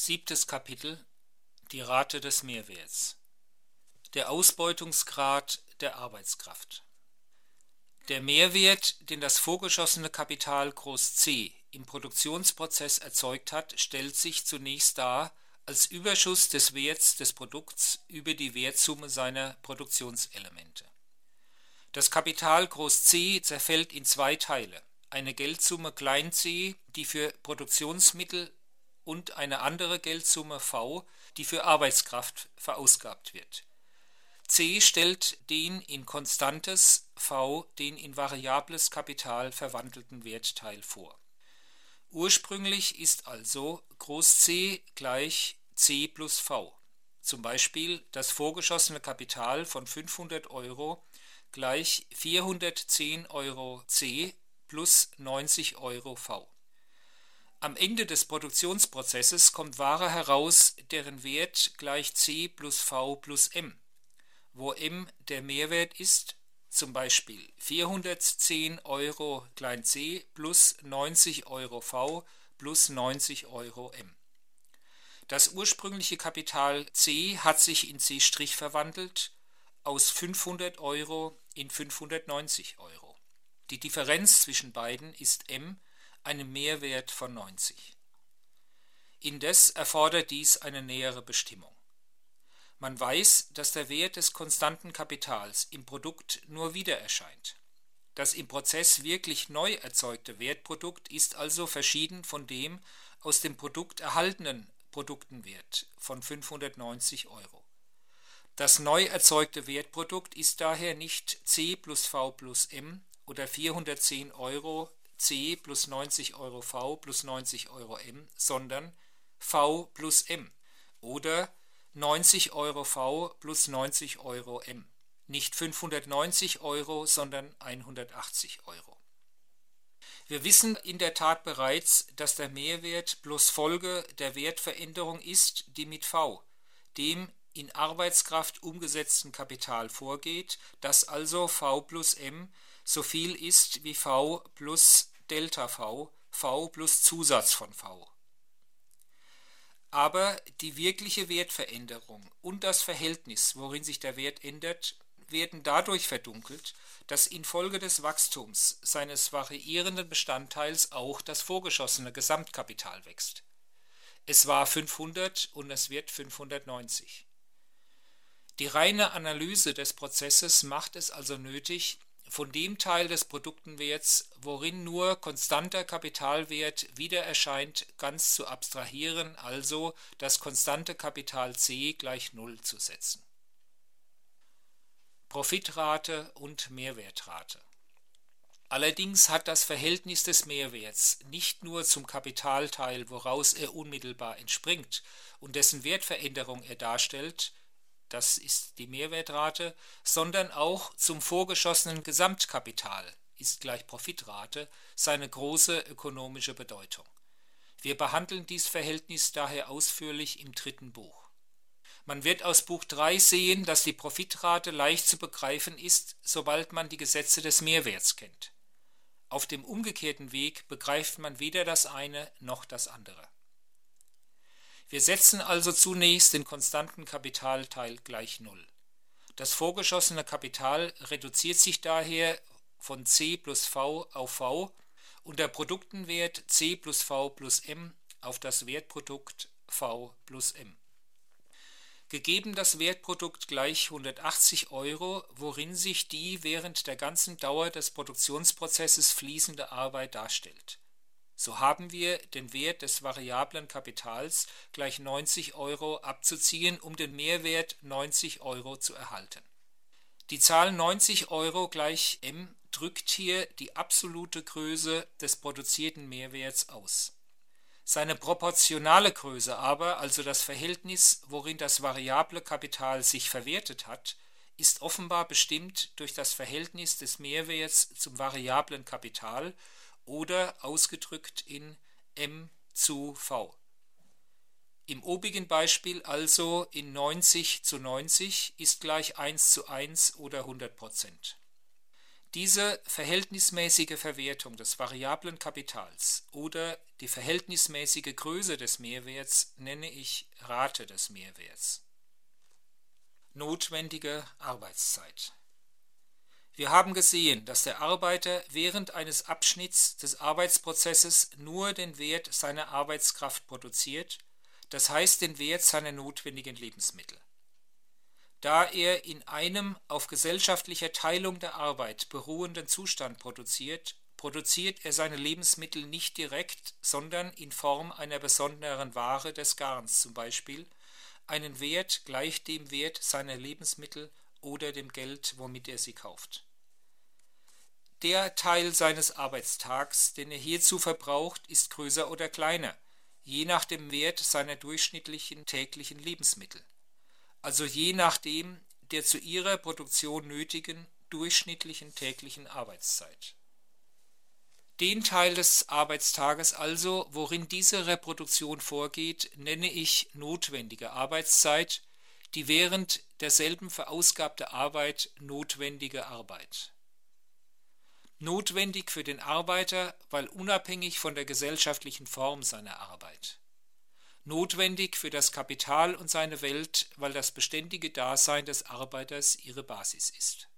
Siebtes Kapitel: Die Rate des Mehrwerts. Der Ausbeutungsgrad der Arbeitskraft. Der Mehrwert, den das vorgeschossene Kapital C im Produktionsprozess erzeugt hat, stellt sich zunächst dar als Überschuss des Werts des Produkts über die Wertsumme seiner Produktionselemente. Das Kapital C zerfällt in zwei Teile: eine Geldsumme c, die für Produktionsmittel, und eine andere Geldsumme V, die für Arbeitskraft verausgabt wird. C stellt den in konstantes, V den in variables Kapital verwandelten Wertteil vor. Ursprünglich ist also C gleich C plus V. Zum Beispiel das vorgeschossene Kapital von 500 Euro gleich 410 Euro C plus 90 Euro V. Am Ende des Produktionsprozesses kommt Ware heraus, deren Wert gleich C plus V plus M, wo M der Mehrwert ist, zum Beispiel 410 Euro c plus 90 Euro V plus 90 Euro M. Das ursprüngliche Kapital C hat sich in C' verwandelt, aus 500 Euro in 590 Euro. Die Differenz zwischen beiden ist M, einem Mehrwert von 90. Indes erfordert dies eine nähere Bestimmung. Man weiß, dass der Wert des konstanten Kapitals im Produkt nur wieder erscheint. Das im Prozess wirklich neu erzeugte Wertprodukt ist also verschieden von dem aus dem Produkt erhaltenen Produktenwert von 590 Euro. Das neu erzeugte Wertprodukt ist daher nicht C plus V plus M oder 410 Euro C plus 90 Euro V plus 90 Euro M, sondern V plus M oder 90 Euro V plus 90 Euro M. Nicht 590 Euro, sondern 180 Euro. Wir wissen in der Tat bereits, dass der Mehrwert bloß Folge der Wertveränderung ist, die mit V, dem in Arbeitskraft umgesetzten Kapital, vorgeht, dass also V plus M so viel ist wie V plus Delta V, V plus Zusatz von V. Aber die wirkliche Wertveränderung und das Verhältnis, worin sich der Wert ändert, werden dadurch verdunkelt, dass infolge des Wachstums seines variierenden Bestandteils auch das vorgeschossene Gesamtkapital wächst. Es war 500 und es wird 590. Die reine Analyse des Prozesses macht es also nötig, von dem Teil des Produktenwerts, worin nur konstanter Kapitalwert wieder erscheint, ganz zu abstrahieren, also das konstante Kapital C gleich 0 zu setzen. Profitrate und Mehrwertrate. Allerdings hat das Verhältnis des Mehrwerts nicht nur zum Kapitalteil, woraus er unmittelbar entspringt und dessen Wertveränderung er darstellt, das ist die Mehrwertrate, sondern auch zum vorgeschossenen Gesamtkapital, ist gleich Profitrate, seine große ökonomische Bedeutung. Wir behandeln dies Verhältnis daher ausführlich im 3. Buch. Man wird aus Buch 3 sehen, dass die Profitrate leicht zu begreifen ist, sobald man die Gesetze des Mehrwerts kennt. Auf dem umgekehrten Weg begreift man weder das eine noch das andere. Wir setzen also zunächst den konstanten Kapitalteil gleich 0. Das vorgeschossene Kapital reduziert sich daher von C plus V auf V und der Produktenwert C plus V plus M auf das Wertprodukt V plus M. Gegeben das Wertprodukt gleich 180 Euro, worin sich die während der ganzen Dauer des Produktionsprozesses fließende Arbeit darstellt. So haben wir den Wert des variablen Kapitals gleich 90 Euro abzuziehen, um den Mehrwert 90 Euro zu erhalten. Die Zahl 90 Euro gleich M drückt hier die absolute Größe des produzierten Mehrwerts aus. Seine proportionale Größe aber, also das Verhältnis, worin das variable Kapital sich verwertet hat, ist offenbar bestimmt durch das Verhältnis des Mehrwerts zum variablen Kapital oder ausgedrückt in M zu V. Im obigen Beispiel also in 90 zu 90 ist gleich 1 zu 1 oder 100%. Diese verhältnismäßige Verwertung des variablen Kapitals oder die verhältnismäßige Größe des Mehrwerts nenne ich Rate des Mehrwerts. Notwendige Arbeitszeit. Wir haben gesehen, dass der Arbeiter während eines Abschnitts des Arbeitsprozesses nur den Wert seiner Arbeitskraft produziert, das heißt den Wert seiner notwendigen Lebensmittel. Da er in einem auf gesellschaftlicher Teilung der Arbeit beruhenden Zustand produziert, produziert er seine Lebensmittel nicht direkt, sondern in Form einer besonderen Ware des Garns zum Beispiel, einen Wert gleich dem Wert seiner Lebensmittel oder dem Geld, womit er sie kauft. Der Teil seines Arbeitstags, den er hierzu verbraucht, ist größer oder kleiner, je nach dem Wert seiner durchschnittlichen täglichen Lebensmittel, also je nachdem der zu ihrer Produktion nötigen durchschnittlichen täglichen Arbeitszeit. Den Teil des Arbeitstages also, worin diese Reproduktion vorgeht, nenne ich notwendige Arbeitszeit, die während derselben verausgabte Arbeit notwendige Arbeit. Notwendig für den Arbeiter, weil unabhängig von der gesellschaftlichen Form seiner Arbeit. Notwendig für das Kapital und seine Welt, weil das beständige Dasein des Arbeiters ihre Basis ist.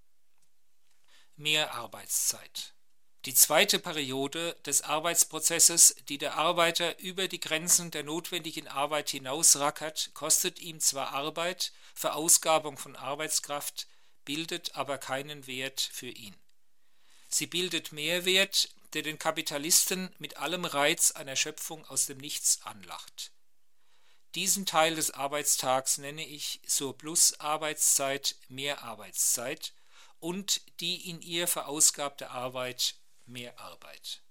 Mehrarbeitszeit. Die zweite Periode des Arbeitsprozesses, die der Arbeiter über die Grenzen der notwendigen Arbeit hinausrackert, kostet ihm zwar Arbeit, Verausgabung von Arbeitskraft, bildet aber keinen Wert für ihn. Sie bildet Mehrwert, der den Kapitalisten mit allem Reiz einer Schöpfung aus dem Nichts anlacht. Diesen Teil des Arbeitstags nenne ich Surplus-Arbeitszeit, Mehrarbeitszeit und die in ihr verausgabte Arbeit, Mehrarbeit.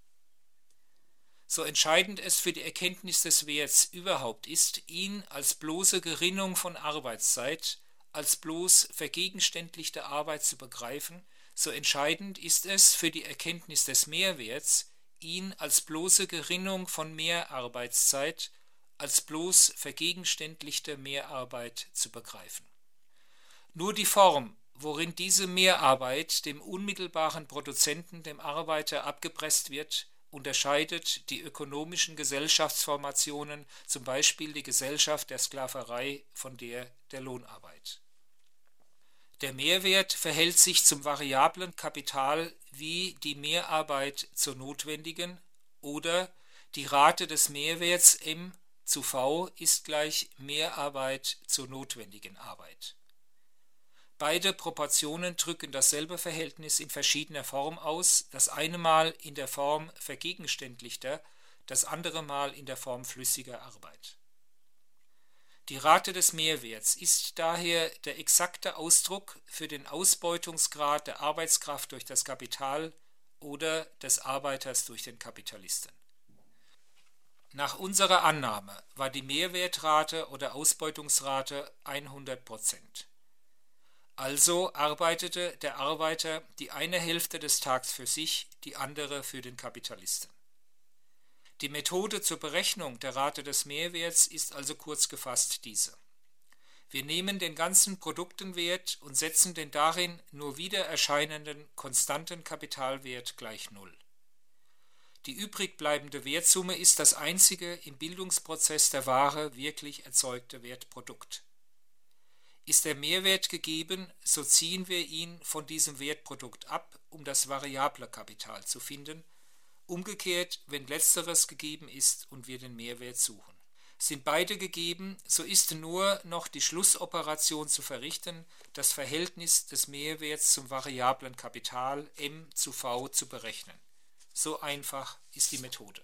So entscheidend es für die Erkenntnis des Werts überhaupt ist, ihn als bloße Gerinnung von Arbeitszeit, als bloß vergegenständlichte Arbeit zu begreifen, so entscheidend ist es für die Erkenntnis des Mehrwerts, ihn als bloße Gerinnung von Mehrarbeitszeit, als bloß vergegenständlichte Mehrarbeit zu begreifen. Nur die Form, worin diese Mehrarbeit dem unmittelbaren Produzenten, dem Arbeiter, abgepresst wird, unterscheidet die ökonomischen Gesellschaftsformationen, zum Beispiel die Gesellschaft der Sklaverei, von der der Lohnarbeit. Der Mehrwert verhält sich zum variablen Kapital wie die Mehrarbeit zur notwendigen oder die Rate des Mehrwerts M zu V ist gleich Mehrarbeit zur notwendigen Arbeit. Beide Proportionen drücken dasselbe Verhältnis in verschiedener Form aus, das eine Mal in der Form vergegenständlichter, das andere Mal in der Form flüssiger Arbeit. Die Rate des Mehrwerts ist daher der exakte Ausdruck für den Ausbeutungsgrad der Arbeitskraft durch das Kapital oder des Arbeiters durch den Kapitalisten. Nach unserer Annahme war die Mehrwertrate oder Ausbeutungsrate 100%. Also arbeitete der Arbeiter die eine Hälfte des Tags für sich, die andere für den Kapitalisten. Die Methode zur Berechnung der Rate des Mehrwerts ist also kurz gefasst diese. Wir nehmen den ganzen Produktenwert und setzen den darin nur wieder erscheinenden konstanten Kapitalwert gleich Null. Die übrig bleibende Wertsumme ist das einzige im Bildungsprozess der Ware wirklich erzeugte Wertprodukt. Ist der Mehrwert gegeben, so ziehen wir ihn von diesem Wertprodukt ab, um das variable Kapital zu finden. Umgekehrt, wenn letzteres gegeben ist und wir den Mehrwert suchen. Sind beide gegeben, so ist nur noch die Schlussoperation zu verrichten, das Verhältnis des Mehrwerts zum variablen Kapital M zu V zu berechnen. So einfach ist die Methode.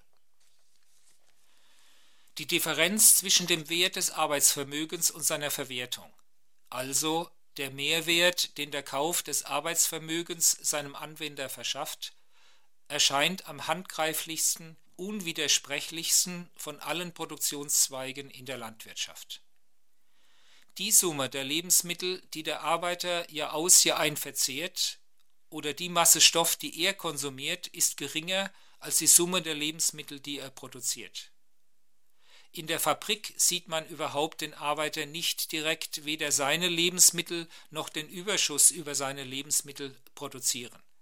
Die Differenz zwischen dem Wert des Arbeitsvermögens und seiner Verwertung, also der Mehrwert, den der Kauf des Arbeitsvermögens seinem Anwender verschafft, erscheint am handgreiflichsten, unwidersprechlichsten von allen Produktionszweigen in der Landwirtschaft. Die Summe der Lebensmittel, die der Arbeiter Jahr ein verzehrt, oder die Masse Stoff, die er konsumiert, ist geringer als die Summe der Lebensmittel, die er produziert. In der Fabrik sieht man überhaupt den Arbeiter nicht direkt weder seine Lebensmittel noch den Überschuss über seine Lebensmittel produzieren.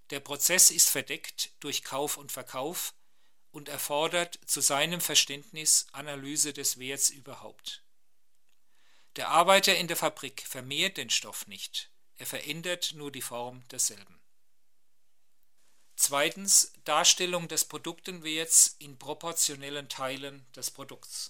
Der Prozess ist verdeckt durch Kauf und Verkauf und erfordert zu seinem Verständnis Analyse des Werts überhaupt. Der Arbeiter in der Fabrik vermehrt den Stoff nicht, er verändert nur die Form desselben. Zweitens, Darstellung des Produktenwerts in proportionellen Teilen des Produkts.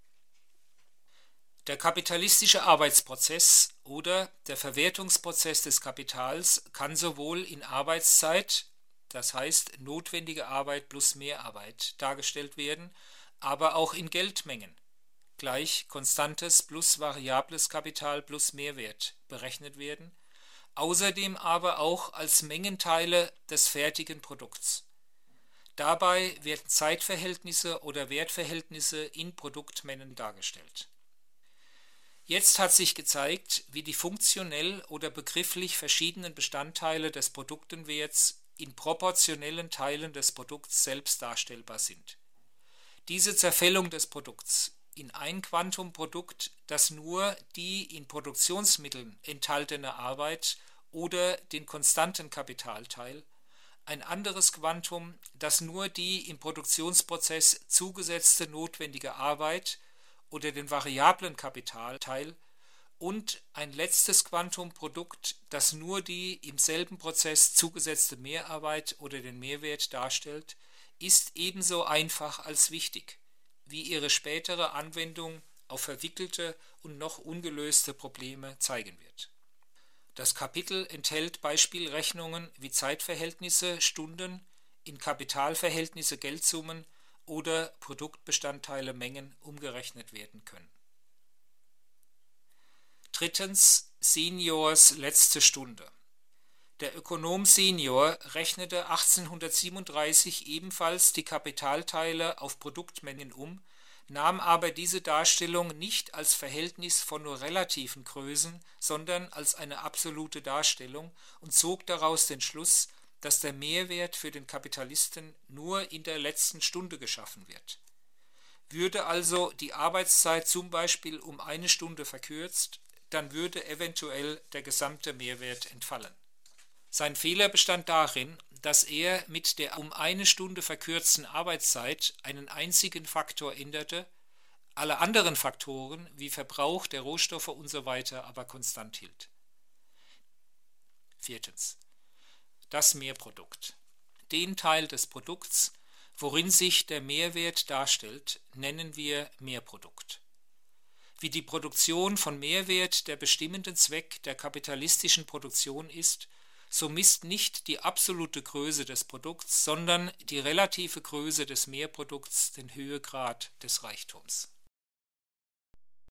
Der kapitalistische Arbeitsprozess oder der Verwertungsprozess des Kapitals kann sowohl in Arbeitszeit, das heißt notwendige Arbeit plus Mehrarbeit, dargestellt werden, aber auch in Geldmengen, gleich konstantes plus variables Kapital plus Mehrwert, berechnet werden, außerdem aber auch als Mengenteile des fertigen Produkts. Dabei werden Zeitverhältnisse oder Wertverhältnisse in Produktmengen dargestellt. Jetzt hat sich gezeigt, wie die funktionell oder begrifflich verschiedenen Bestandteile des Produktenwerts in proportionellen Teilen des Produkts selbst darstellbar sind. Diese Zerfällung des Produkts in ein Quantumprodukt, das nur die in Produktionsmitteln enthaltene Arbeit oder den konstanten Kapitalteil, ein anderes Quantum, das nur die im Produktionsprozess zugesetzte notwendige Arbeit oder den variablen Kapitalteil und ein letztes Quantumprodukt, das nur die im selben Prozess zugesetzte Mehrarbeit oder den Mehrwert darstellt, ist ebenso einfach als wichtig, wie ihre spätere Anwendung auf verwickelte und noch ungelöste Probleme zeigen wird. Das Kapitel enthält Beispielrechnungen wie Zeitverhältnisse, Stunden, in Kapitalverhältnisse Geldsummen oder Produktbestandteile Mengen umgerechnet werden können. Drittens, Seniors letzte Stunde. Der Ökonom Senior rechnete 1837 ebenfalls die Kapitalteile auf Produktmengen um, nahm aber diese Darstellung nicht als Verhältnis von nur relativen Größen, sondern als eine absolute Darstellung und zog daraus den Schluss, dass der Mehrwert für den Kapitalisten nur in der letzten Stunde geschaffen wird. Würde also die Arbeitszeit zum Beispiel um 1 Stunde verkürzt, dann würde eventuell der gesamte Mehrwert entfallen. Sein Fehler bestand darin, dass er mit der um 1 Stunde verkürzten Arbeitszeit einen einzigen Faktor änderte, alle anderen Faktoren wie Verbrauch der Rohstoffe usw. aber konstant hielt. Viertens. Das Mehrprodukt. Den Teil des Produkts, worin sich der Mehrwert darstellt, nennen wir Mehrprodukt. Wie die Produktion von Mehrwert der bestimmende Zweck der kapitalistischen Produktion ist, so misst nicht die absolute Größe des Produkts, sondern die relative Größe des Mehrprodukts den Höhegrad des Reichtums.